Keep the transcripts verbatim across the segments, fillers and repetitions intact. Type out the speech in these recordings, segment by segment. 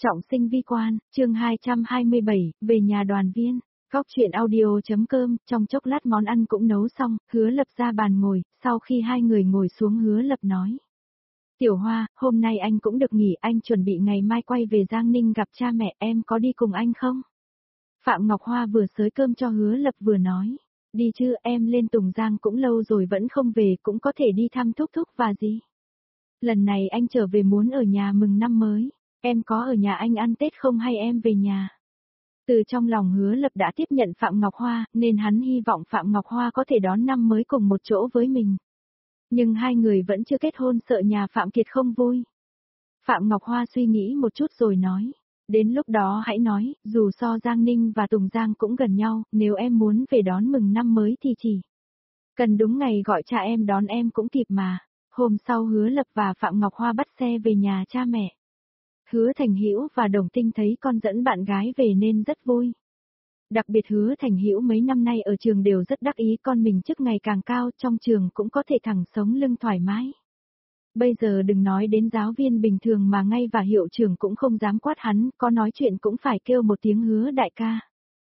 Trọng sinh vi quan, chương hai trăm hai mươi bảy, về nhà đoàn viên. Góc chuyện audio.com, trong chốc lát món ăn cũng nấu xong, Hứa Lập ra bàn ngồi, sau khi hai người ngồi xuống Hứa Lập nói. Tiểu Hoa, hôm nay anh cũng được nghỉ, anh chuẩn bị ngày mai quay về Giang Ninh gặp cha mẹ, em có đi cùng anh không? Phạm Ngọc Hoa vừa xới cơm cho Hứa Lập vừa nói. Đi chứ, em lên Tùng Giang cũng lâu rồi vẫn không về, cũng có thể đi thăm thúc thúc và gì. Lần này anh trở về muốn ở nhà mừng năm mới. Em có ở nhà anh ăn Tết không hay em về nhà? Từ trong lòng Hứa Lập đã tiếp nhận Phạm Ngọc Hoa, nên hắn hy vọng Phạm Ngọc Hoa có thể đón năm mới cùng một chỗ với mình. Nhưng hai người vẫn chưa kết hôn sợ nhà Phạm Kiệt không vui. Phạm Ngọc Hoa suy nghĩ một chút rồi nói. Đến lúc đó hãy nói, dù so Giang Ninh và Tùng Giang cũng gần nhau, nếu em muốn về đón mừng năm mới thì chỉ cần đúng ngày gọi cha em đón em cũng kịp mà. Hôm sau Hứa Lập và Phạm Ngọc Hoa bắt xe về nhà cha mẹ. Hứa Thành Hữu và Đồng Tinh thấy con dẫn bạn gái về nên rất vui. Đặc biệt Hứa Thành Hữu mấy năm nay ở trường đều rất đắc ý con mình chức ngày càng cao, trong trường cũng có thể thẳng sống lưng thoải mái. Bây giờ đừng nói đến giáo viên bình thường mà ngay và hiệu trưởng cũng không dám quát hắn, có nói chuyện cũng phải kêu một tiếng Hứa đại ca.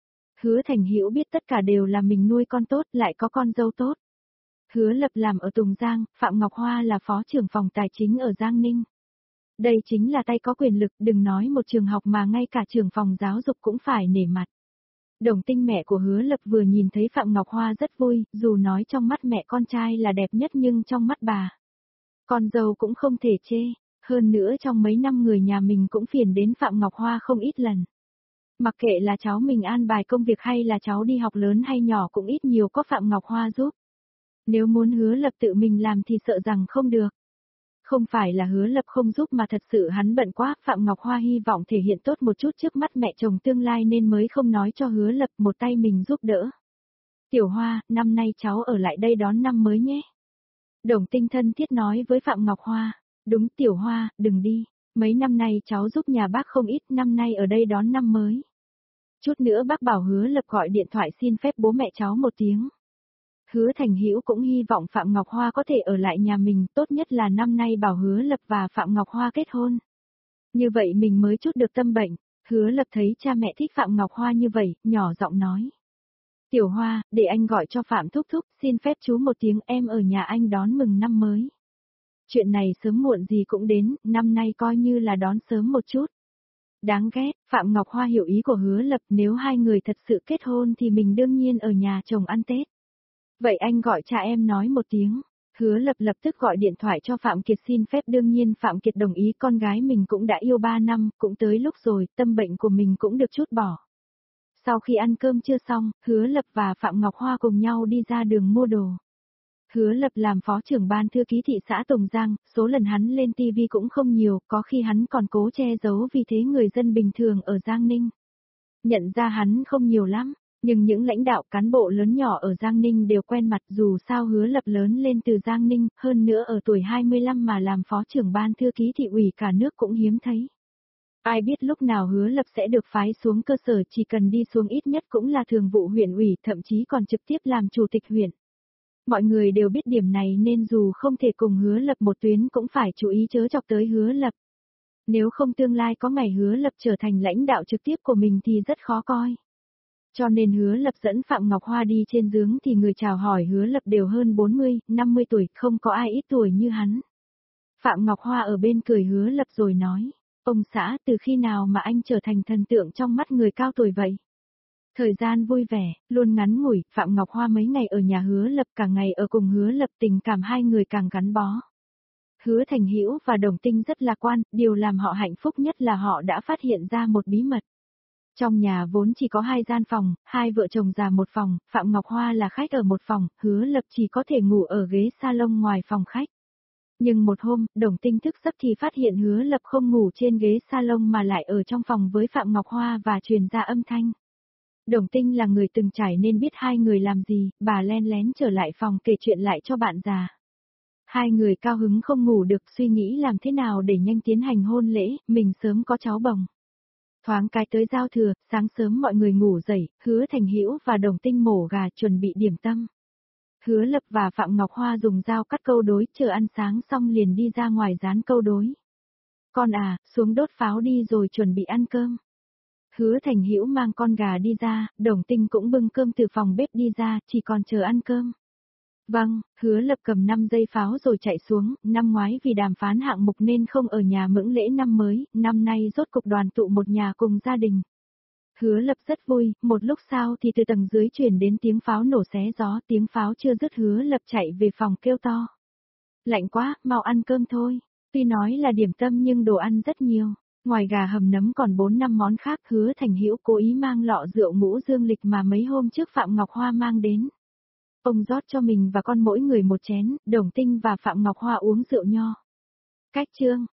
Hứa Thành Hữu biết tất cả đều là mình nuôi con tốt, lại có con dâu tốt. Hứa Lập làm ở Tùng Giang, Phạm Ngọc Hoa là phó trưởng phòng tài chính ở Giang Ninh. Đây chính là tay có quyền lực, đừng nói một trường học mà ngay cả trưởng phòng giáo dục cũng phải nể mặt. Đồng Tinh mẹ của Hứa Lập vừa nhìn thấy Phạm Ngọc Hoa rất vui, dù nói trong mắt mẹ con trai là đẹp nhất nhưng trong mắt bà, con dâu cũng không thể chê, hơn nữa trong mấy năm người nhà mình cũng phiền đến Phạm Ngọc Hoa không ít lần. Mặc kệ là cháu mình an bài công việc hay là cháu đi học lớn hay nhỏ cũng ít nhiều có Phạm Ngọc Hoa giúp. Nếu muốn Hứa Lập tự mình làm thì sợ rằng không được. Không phải là Hứa Lập không giúp mà thật sự hắn bận quá, Phạm Ngọc Hoa hy vọng thể hiện tốt một chút trước mắt mẹ chồng tương lai nên mới không nói cho Hứa Lập, một tay mình giúp đỡ. Tiểu Hoa, năm nay cháu ở lại đây đón năm mới nhé. Đồng Tinh thân thiết nói với Phạm Ngọc Hoa. Đúng Tiểu Hoa, đừng đi, mấy năm nay cháu giúp nhà bác không ít, năm nay ở đây đón năm mới. Chút nữa bác bảo Hứa Lập gọi điện thoại xin phép bố mẹ cháu một tiếng. Hứa Thành Hữu cũng hy vọng Phạm Ngọc Hoa có thể ở lại nhà mình, tốt nhất là năm nay bảo Hứa Lập và Phạm Ngọc Hoa kết hôn. Như vậy mình mới chút được tâm bệnh. Hứa Lập thấy cha mẹ thích Phạm Ngọc Hoa như vậy, nhỏ giọng nói. Tiểu Hoa, để anh gọi cho Phạm Thúc Thúc, xin phép chú một tiếng, em ở nhà anh đón mừng năm mới. Chuyện này sớm muộn gì cũng đến, năm nay coi như là đón sớm một chút. Đáng ghét, Phạm Ngọc Hoa hiểu ý của Hứa Lập, nếu hai người thật sự kết hôn thì mình đương nhiên ở nhà chồng ăn Tết. Vậy anh gọi cha em nói một tiếng. Hứa Lập lập tức gọi điện thoại cho Phạm Kiệt xin phép, đương nhiên Phạm Kiệt đồng ý, con gái mình cũng đã yêu ba năm, cũng tới lúc rồi, tâm bệnh của mình cũng được chút bỏ. Sau khi ăn cơm chưa xong, Hứa Lập và Phạm Ngọc Hoa cùng nhau đi ra đường mua đồ. Hứa Lập làm phó trưởng ban thư ký thị xã Tùng Giang, số lần hắn lên ti vi cũng không nhiều, có khi hắn còn cố che giấu vì thế người dân bình thường ở Giang Ninh nhận ra hắn không nhiều lắm. Nhưng những lãnh đạo cán bộ lớn nhỏ ở Giang Ninh đều quen mặt, dù sao Hứa Lập lớn lên từ Giang Ninh, hơn nữa ở tuổi hai mươi lăm mà làm phó trưởng ban thư ký thị ủy cả nước cũng hiếm thấy. Ai biết lúc nào Hứa Lập sẽ được phái xuống cơ sở, chỉ cần đi xuống ít nhất cũng là thường vụ huyện ủy, thậm chí còn trực tiếp làm chủ tịch huyện. Mọi người đều biết điểm này nên dù không thể cùng Hứa Lập một tuyến cũng phải chú ý chớ chọc tới Hứa Lập. Nếu không tương lai có ngày Hứa Lập trở thành lãnh đạo trực tiếp của mình thì rất khó coi. Cho nên Hứa Lập dẫn Phạm Ngọc Hoa đi trên giường thì người chào hỏi Hứa Lập đều hơn bốn mươi, năm mươi tuổi, không có ai ít tuổi như hắn. Phạm Ngọc Hoa ở bên cười Hứa Lập rồi nói, ông xã, từ khi nào mà anh trở thành thần tượng trong mắt người cao tuổi vậy? Thời gian vui vẻ, luôn ngắn ngủi, Phạm Ngọc Hoa mấy ngày ở nhà Hứa Lập, cả ngày ở cùng Hứa Lập, tình cảm hai người càng gắn bó. Hứa Thành Hữu và Đồng Tinh rất lạc quan, điều làm họ hạnh phúc nhất là họ đã phát hiện ra một bí mật. Trong nhà vốn chỉ có hai gian phòng, hai vợ chồng già một phòng, Phạm Ngọc Hoa là khách ở một phòng, Hứa Lập chỉ có thể ngủ ở ghế salon ngoài phòng khách. Nhưng một hôm, Đồng Tinh thức giấc thì phát hiện Hứa Lập không ngủ trên ghế salon mà lại ở trong phòng với Phạm Ngọc Hoa và truyền ra âm thanh. Đồng Tinh là người từng trải nên biết hai người làm gì, bà len lén trở lại phòng kể chuyện lại cho bạn già. Hai người cao hứng không ngủ được, suy nghĩ làm thế nào để nhanh tiến hành hôn lễ, mình sớm có cháu bồng. Thoáng cái tới giao thừa, sáng sớm mọi người ngủ dậy, Hứa Thành Hữu và Đồng Tinh mổ gà chuẩn bị điểm tâm. Hứa Lập và Phạm Ngọc Hoa dùng dao cắt câu đối, chờ ăn sáng xong liền đi ra ngoài rán câu đối. Con à, xuống đốt pháo đi rồi chuẩn bị ăn cơm. Hứa Thành Hữu mang con gà đi ra, Đồng Tinh cũng bưng cơm từ phòng bếp đi ra, chỉ còn chờ ăn cơm. Vâng, Hứa Lập cầm năm dây pháo rồi chạy xuống, năm ngoái vì đàm phán hạng mục nên không ở nhà mững lễ năm mới, năm nay rốt cục đoàn tụ một nhà cùng gia đình. Hứa Lập rất vui, một lúc sau thì từ tầng dưới truyền đến tiếng pháo nổ xé gió, tiếng pháo chưa dứt Hứa Lập chạy về phòng kêu to. Lạnh quá, mau ăn cơm thôi. Tuy nói là điểm tâm nhưng đồ ăn rất nhiều. Ngoài gà hầm nấm còn bốn năm món khác. Hứa Thành Hữu cố ý mang lọ rượu ngũ dương lịch mà mấy hôm trước Phạm Ngọc Hoa mang đến. Ông rót cho mình và con mỗi người một chén, Đồng Tinh và Phạm Ngọc Hoa uống rượu nho. Cách chương